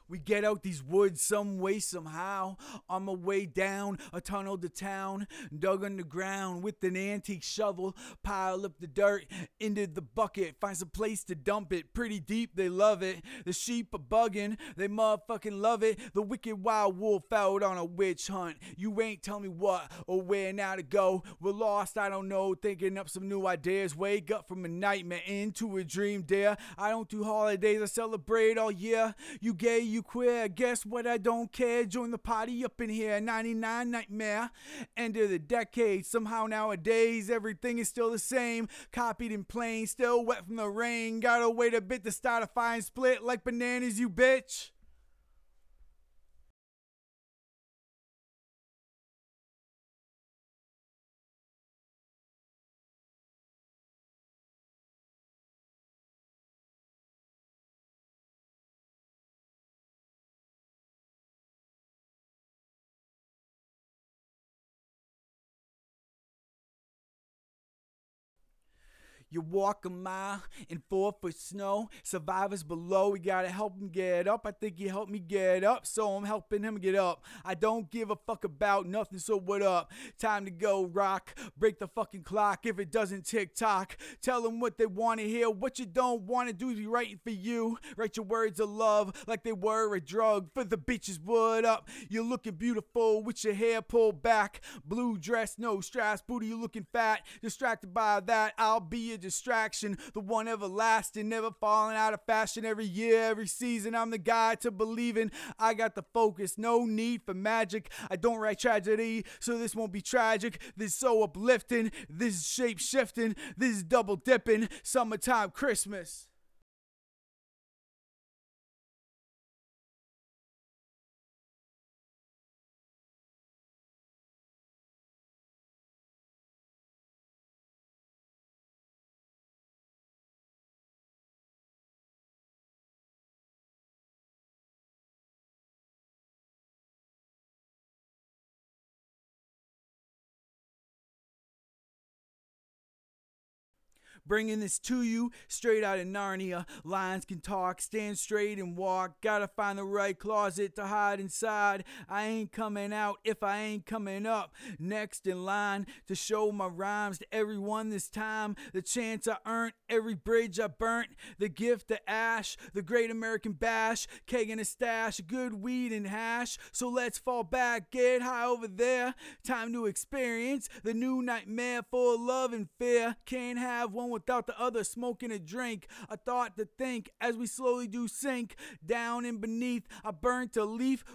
We get out these woods some way, somehow. On my way down a tunnel to town, dug underground with an antique shovel. Pile up the dirt into the bucket, find some place to dump it. Pretty deep, they love it. The sheep are bugging, they motherfucking love it. The wicked wild wolf out on a witch hunt. You ain't tell me what or where now to go. We're lost, I don't know, thinking up some new ideas. Wake up from a nightmare into a dream, dear. I don't do holidays, I celebrate all year. You gay, you queer, guess what, I don't care. Join the party up in here, 99 nightmare. End of the decade, somehow nowadays everything is still the same. Copied in plain, still wet from the rain. Gotta wait a bit to start a fine split like bananas, you bitch. You walk a mile in 4-foot snow. Survivors below, we gotta help him get up. I think he helped me get up, so I'm helping him get up. I don't give a fuck about nothing, so what up? Time to go rock, break the fucking clock if it doesn't tick tock. Tell them what they wanna hear, what you don't wanna do is be writing for you. Write your words of love like they were a drug for the bitches. What up? You're looking beautiful with your hair pulled back. Blue dress, no straps, booty, you looking fat. Distracted by that, I'll be a distraction, the one everlasting, never falling out of fashion. Every year, every season, I'm the guy to believe in. I got the focus, no need for magic. I don't write tragedy, so this won't be tragic. This is so uplifting, this is shape shifting, this is double dipping. Summertime Christmas. Bringing this to you straight out of Narnia. Lions can talk, stand straight and walk. Gotta find the right closet to hide inside. I ain't coming out if I ain't coming up. Next in line to show my rhymes to everyone this time. The chance I earned, every bridge I burnt. The gift of ash, the great American bash. Keg and a stash, good weed and hash. So let's fall back, get high over there. Time to experience the new nightmare full of love and fear. Can't have one without the other, smoking a drink. A thought to think as we slowly do sink down and beneath. I burnt a leaf